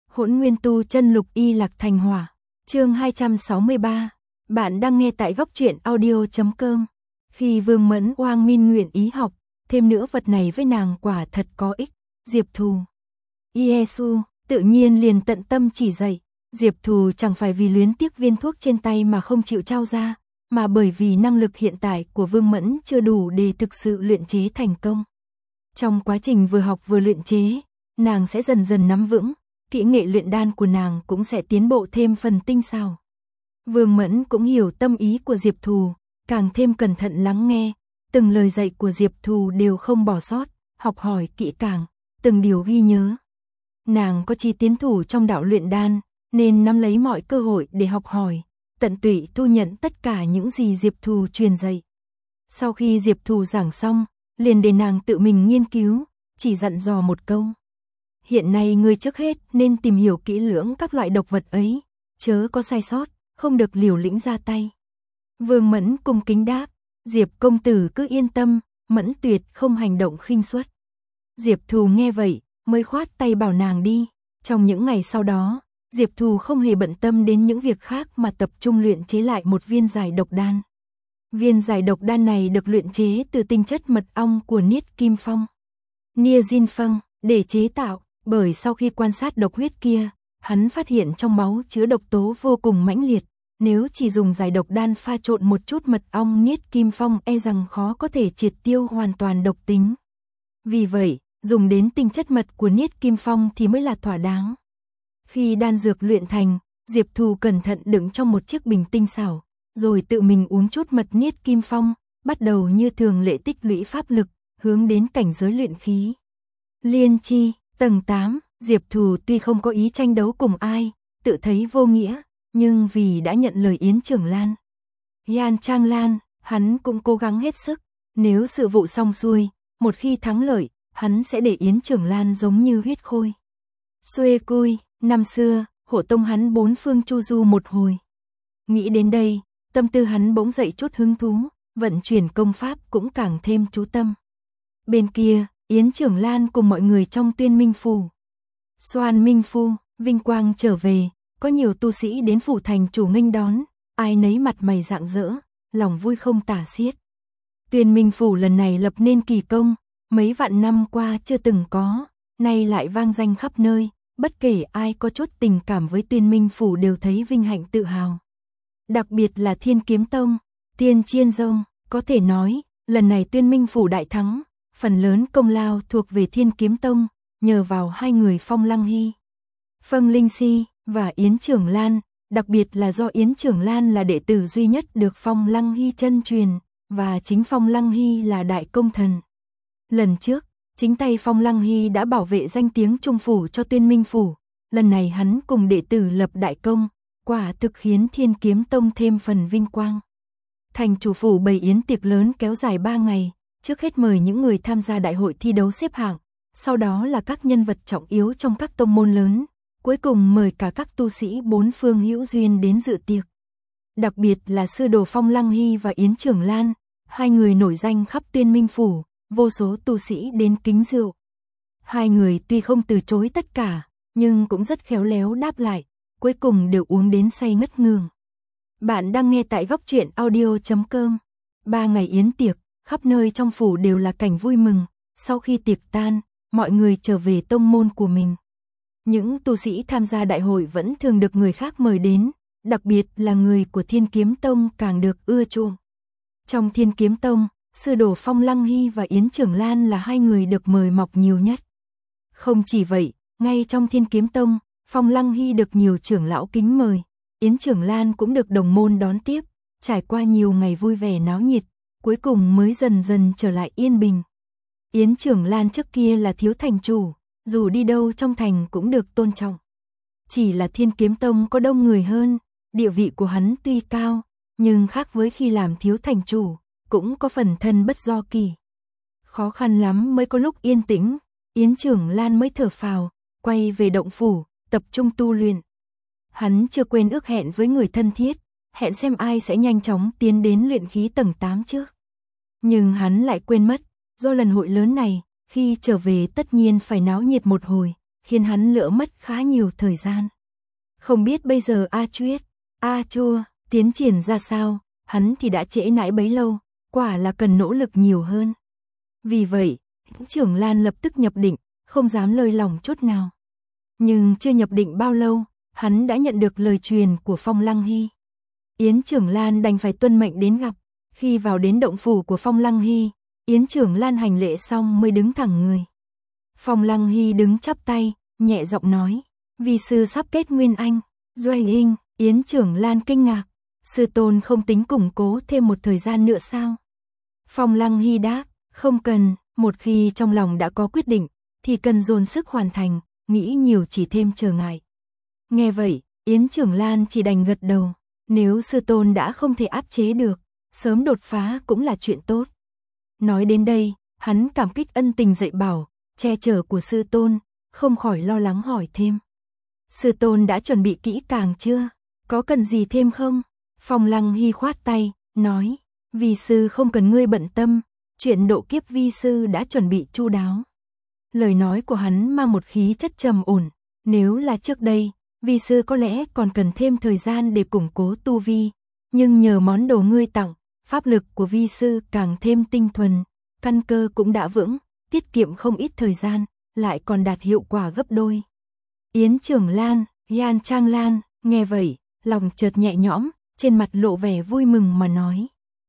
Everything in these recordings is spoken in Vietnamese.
Hỗn Nguyên Tu Chân Lục Y Lạc Thành Hỏa, chương 263. Bạn đang nghe tại góc truyện audio.com. Khi Vương Mẫn Oang Min nguyện ý học, thêm nữa vật này với nàng quả thật có ích. Diệp Thù, Yesu tự nhiên liền tận tâm chỉ dạy. Diệp Thù chẳng phải vì luyến tiếc viên thuốc trên tay mà không chịu trao ra, mà bởi vì năng lực hiện tại của Vương Mẫn chưa đủ để thực sự luyện chế thành công. Trong quá trình vừa học vừa luyện chế, nàng sẽ dần dần nắm vững, kỹ nghệ luyện đan của nàng cũng sẽ tiến bộ thêm phần tinh xảo. Vương Mẫn cũng hiểu tâm ý của Diệp Thù, càng thêm cẩn thận lắng nghe, từng lời dạy của Diệp Thù đều không bỏ sót, học hỏi kỹ càng, từng điều ghi nhớ. Nàng có chi tiến thủ trong đạo luyện đan, nên nắm lấy mọi cơ hội để học hỏi, tận tụy thu nhận tất cả những gì Diệp Thù truyền dạy. Sau khi Diệp Thù giảng xong, liền để nàng tự mình nghiên cứu, chỉ dặn dò một câu. Hiện nay ngươi trước hết nên tìm hiểu kỹ lưỡng các loại độc vật ấy, chớ có sai sót, không được liều lĩnh ra tay. Vương Mẫn cung kính đáp, Diệp công tử cứ yên tâm, Mẫn tuyệt không hành động khinh suất. Diệp Thù nghe vậy, mới khoát tay bảo nàng đi. Trong những ngày sau đó, Diệp Thù không hề bận tâm đến những việc khác mà tập trung luyện chế lại một viên giải độc đan. Viên giải độc đan này được luyện chế từ tinh chất mật ong của Niết Kim Phong, Nia Jin Phong, để chế tạo, bởi sau khi quan sát độc huyết kia, hắn phát hiện trong máu chứa độc tố vô cùng mãnh liệt, nếu chỉ dùng giải độc đan pha trộn một chút mật ong Niết Kim Phong e rằng khó có thể triệt tiêu hoàn toàn độc tính. Vì vậy, dùng đến tinh chất mật của Niết Kim Phong thì mới là thỏa đáng. Khi đan dược luyện thành, Diệp Thù cẩn thận đựng trong một chiếc bình tinh xảo, rồi tự mình uống chút mật Niết Kim Phong, bắt đầu như thường lệ tích lũy pháp lực, hướng đến cảnh giới luyện khí. Liên chi, tầng 8, Diệp Thù tuy không có ý tranh đấu cùng ai, tự thấy vô nghĩa, nhưng vì đã nhận lời Yến Trưởng Lan, Yan Trang Lan, hắn cũng cố gắng hết sức, nếu sự vụ xong xuôi, một khi thắng lợi, hắn sẽ để Yến Trưởng Lan giống như huyết khôi. Xuê cui, năm xưa, hộ tông hắn bốn phương chu du một hồi. Nghĩ đến đây, tâm tư hắn bỗng dậy chút hứng thú, vận chuyển công pháp cũng càng thêm chú tâm. Bên kia, Yến Trưởng Lan cùng mọi người trong Tuyên Minh Phủ, Xoan Minh Phu, vinh quang trở về, có nhiều tu sĩ đến phủ thành chủ nghênh đón, ai nấy mặt mày rạng rỡ, lòng vui không tả xiết. Tuyên Minh Phủ lần này lập nên kỳ công, mấy vạn năm qua chưa từng có, nay lại vang danh khắp nơi, bất kể ai có chút tình cảm với Tuyên Minh Phủ đều thấy vinh hạnh tự hào. Đặc biệt là Thiên Kiếm Tông, Tiên Chiên Dông, có thể nói, lần này Tuyên Minh Phủ đại thắng, phần lớn công lao thuộc về Thiên Kiếm Tông, nhờ vào hai người Phong Lăng Hy, Phong Linh Si và Yến Trưởng Lan, đặc biệt là do Yến Trưởng Lan là đệ tử duy nhất được Phong Lăng Hy chân truyền, và chính Phong Lăng Hy là đại công thần. Lần trước, chính tay Phong Lăng Hy đã bảo vệ danh tiếng Trung Phủ cho Tuyên Minh Phủ, lần này hắn cùng đệ tử lập đại công, quả thực khiến Thiên Kiếm Tông thêm phần vinh quang. Thành chủ phủ bày yến tiệc lớn kéo dài 3 ngày, trước hết mời những người tham gia đại hội thi đấu xếp hạng, sau đó là các nhân vật trọng yếu trong các tông môn lớn, cuối cùng mời cả các tu sĩ bốn phương hữu duyên đến dự tiệc. Đặc biệt là sư đồ Phong Lăng Hy và Yến Trưởng Lan, hai người nổi danh khắp Tuyên Minh Phủ, vô số tu sĩ đến kính rượu. Hai người tuy không từ chối tất cả, nhưng cũng rất khéo léo đáp lại, cuối cùng đều uống đến say ngất ngường. Bạn đang nghe tại góc truyện audio.com. 3 ngày yến tiệc, khắp nơi trong phủ đều là cảnh vui mừng, sau khi tiệc tan, mọi người trở về tông môn của mình. Những tu sĩ tham gia đại hội vẫn thường được người khác mời đến, đặc biệt là người của Thiên Kiếm Tông càng được ưa chuộng. Trong Thiên Kiếm Tông, sư đồ Phong Lăng Hy và Yến Trưởng Lan là hai người được mời mọc nhiều nhất. Không chỉ vậy, ngay trong Thiên Kiếm Tông, Phong Lăng Hy được nhiều trưởng lão kính mời, Yến Trưởng Lan cũng được đồng môn đón tiếp, trải qua nhiều ngày vui vẻ náo nhiệt, cuối cùng mới dần dần trở lại yên bình. Yến Trưởng Lan trước kia là thiếu thành chủ, dù đi đâu trong thành cũng được tôn trọng. Chỉ là Thiên Kiếm Tông có đông người hơn, địa vị của hắn tuy cao, nhưng khác với khi làm thiếu thành chủ, cũng có phần thân bất do kỳ. Khó khăn lắm mới có lúc yên tĩnh, Yến Trưởng Lan mới thở phào, quay về động phủ, tập trung tu luyện. Hắn chưa quên ước hẹn với người thân thiết, hẹn xem ai sẽ nhanh chóng tiến đến luyện khí tầng 8 trước. Nhưng hắn lại quên mất, do lần hội lớn này, khi trở về tất nhiên phải náo nhiệt một hồi, khiến hắn lỡ mất khá nhiều thời gian. Không biết bây giờ A Chuyết, A Chua, tiến triển ra sao, hắn thì đã trễ nãi bấy lâu, quả là cần nỗ lực nhiều hơn. Vì vậy, Trưởng Lan lập tức nhập định, không dám lơi lỏng chút nào. Nhưng chưa nhập định bao lâu, hắn đã nhận được lời truyền của Phong Lăng Hy. Yến Trưởng Lan đành phải tuân mệnh đến gặp. Khi vào đến động phủ của Phong Lăng Hy, Yến Trưởng Lan hành lễ xong mới đứng thẳng người. Phong Lăng Hy đứng chắp tay, nhẹ giọng nói, vi sư sắp kết nguyên anh. Doài Hinh, Yến Trưởng Lan kinh ngạc, sư tôn không tính củng cố thêm một thời gian nữa sao? Phong Lăng Hy đáp, không cần, một khi trong lòng đã có quyết định, thì cần dồn sức hoàn thành, nghĩ nhiều chỉ thêm trở ngại. Nghe vậy, Yến Trưởng Lan chỉ đành gật đầu, nếu sư tôn đã không thể áp chế được, sớm đột phá cũng là chuyện tốt. Nói đến đây, hắn cảm kích ân tình dạy bảo, che chở của sư tôn, không khỏi lo lắng hỏi thêm. Sư tôn đã chuẩn bị kỹ càng chưa? Có cần gì thêm không? Phong Lăng Hy khoát tay, nói, vi sư không cần ngươi bận tâm, chuyện độ kiếp vi sư đã chuẩn bị chu đáo. Lời nói của hắn mang một khí chất trầm ổn, nếu là trước đây, vi sư có lẽ còn cần thêm thời gian để củng cố tu vi, nhưng nhờ món đồ ngươi tặng, pháp lực của vi sư càng thêm tinh thuần, căn cơ cũng đã vững, tiết kiệm không ít thời gian, lại còn đạt hiệu quả gấp đôi. Yến Trưởng Lan, Yan Trang Lan, nghe vậy, lòng chợt nhẹ nhõm, trên mặt lộ vẻ vui mừng mà nói.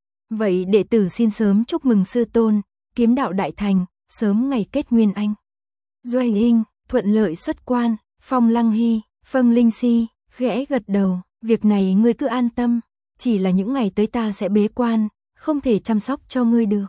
Vậy đệ tử xin sớm chúc mừng sư tôn, kiếm đạo đại thành, sớm ngày kết nguyên anh. Doài Hinh, thuận lợi xuất quan. Phong Lăng Hy, Phong Linh Si, khẽ gật đầu, việc này ngươi cứ an tâm, chỉ là những ngày tới ta sẽ bế quan, không thể chăm sóc cho ngươi được.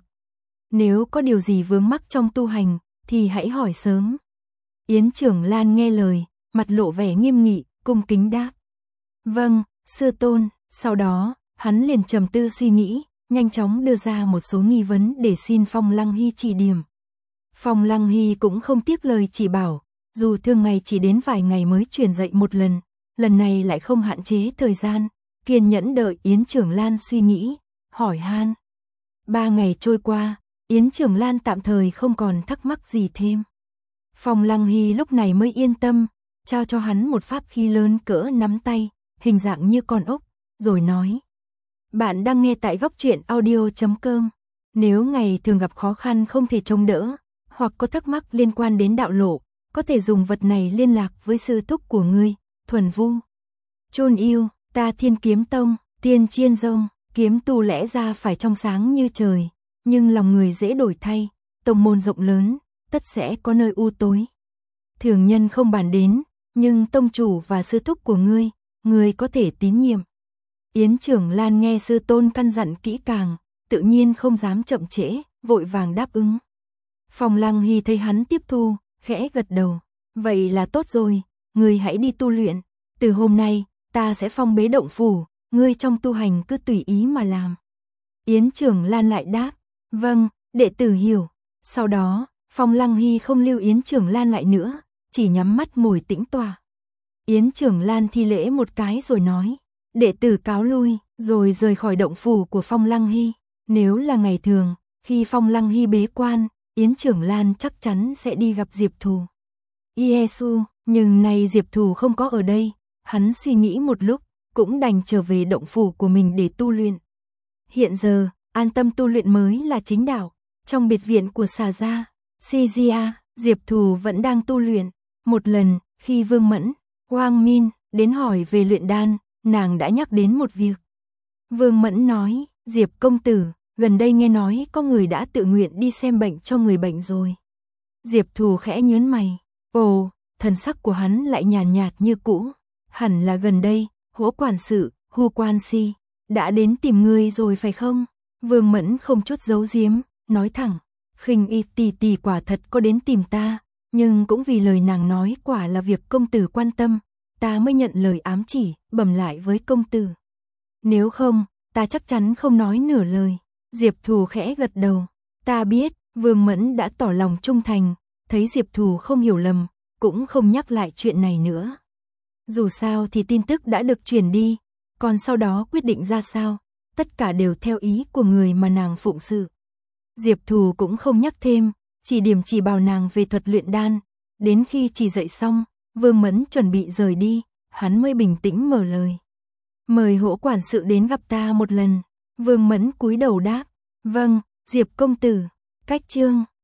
Nếu có điều gì vướng mắc trong tu hành, thì hãy hỏi sớm. Yến Trưởng Lan nghe lời, mặt lộ vẻ nghiêm nghị, cung kính đáp. Vâng, sư tôn, sau đó, hắn liền trầm tư suy nghĩ, nhanh chóng đưa ra một số nghi vấn để xin Phong Lăng Hy chỉ điểm. Phong Lăng Hy cũng không tiếc lời chỉ bảo, dù thường ngày chỉ đến vài ngày mới truyền dạy một lần này lại không hạn chế thời gian, kiên nhẫn đợi Yến Trưởng Lan suy nghĩ, hỏi han. 3 ngày trôi qua, Yến Trưởng Lan tạm thời không còn thắc mắc gì thêm. Phong Lăng Hy lúc này mới yên tâm, trao cho hắn một pháp khí lớn cỡ nắm tay, hình dạng như con ốc, rồi nói. Bạn đang nghe tại Góc Truyện Audio.com. Nếu ngày thường gặp khó khăn không thể chống đỡ, hoặc có thắc mắc liên quan đến đạo lộ, có thể dùng vật này liên lạc với sư thúc của ngươi, Thuần Vu. Chôn yêu, ta Thiên Kiếm Tông, Tiên Chiên Dông, kiếm tu lẽ ra phải trong sáng như trời, nhưng lòng người dễ đổi thay, tông môn rộng lớn, tất sẽ có nơi u tối. Thường nhân không bàn đến, nhưng tông chủ và sư thúc của ngươi có thể tín nhiệm. Yến Trưởng Lan nghe sư tôn căn dặn kỹ càng, tự nhiên không dám chậm trễ, vội vàng đáp ứng. Phong Lăng Hy thấy hắn tiếp thu, khẽ gật đầu. Vậy là tốt rồi, ngươi hãy đi tu luyện. Từ hôm nay, ta sẽ phong bế động phủ, ngươi trong tu hành cứ tùy ý mà làm. Yến Trưởng Lan lại đáp. Vâng, đệ tử hiểu. Sau đó, Phong Lăng Hy không lưu Yến Trưởng Lan lại nữa, chỉ nhắm mắt ngồi tĩnh tọa. Yến Trưởng Lan thi lễ một cái rồi nói. Đệ tử cáo lui, rồi rời khỏi động phủ của Phong Lăng Hy. Nếu là ngày thường, khi Phong Lăng Hy bế quan, Yến Trưởng Lan chắc chắn sẽ đi gặp Diệp Thù. Yesu, nhưng nay Diệp Thù không có ở đây, hắn suy nghĩ một lúc, cũng đành trở về động phủ của mình để tu luyện. Hiện giờ, an tâm tu luyện mới là chính đạo. Trong biệt viện của Xà Gia, Sijia, Diệp Thù vẫn đang tu luyện. Một lần, khi Vương Mẫn, Wang Min đến hỏi về luyện đan, nàng đã nhắc đến một việc. Vương Mẫn nói, Diệp công tử, gần đây nghe nói có người đã tự nguyện đi xem bệnh cho người bệnh rồi. Diệp Thù khẽ nhớn mày. Ồ, thần sắc của hắn lại nhàn nhạt như cũ. Hẳn là gần đây, Hỗ quản sự, Hu Quan Si, đã đến tìm ngươi rồi phải không? Vương Mẫn không chút giấu giếm, nói thẳng. Khinh Y tỷ tỷ quả thật có đến tìm ta, nhưng cũng vì lời nàng nói quả là việc công tử quan tâm, ta mới nhận lời ám chỉ, bẩm lại với công tử. Nếu không, ta chắc chắn không nói nửa lời. Diệp Thù khẽ gật đầu. Ta biết, Vương Mẫn đã tỏ lòng trung thành, thấy Diệp Thù không hiểu lầm, cũng không nhắc lại chuyện này nữa. Dù sao thì tin tức đã được truyền đi, còn sau đó quyết định ra sao, tất cả đều theo ý của người mà nàng phụng sự. Diệp Thù cũng không nhắc thêm, chỉ điểm chỉ bảo nàng về thuật luyện đan, Đến khi chỉ dạy xong, Vương Mẫn chuẩn bị rời đi, hắn mới bình tĩnh mở lời. Mời Hỗ quản sự đến gặp ta một lần. Vương Mẫn cúi đầu đáp. Vâng, Diệp công tử. Cách chương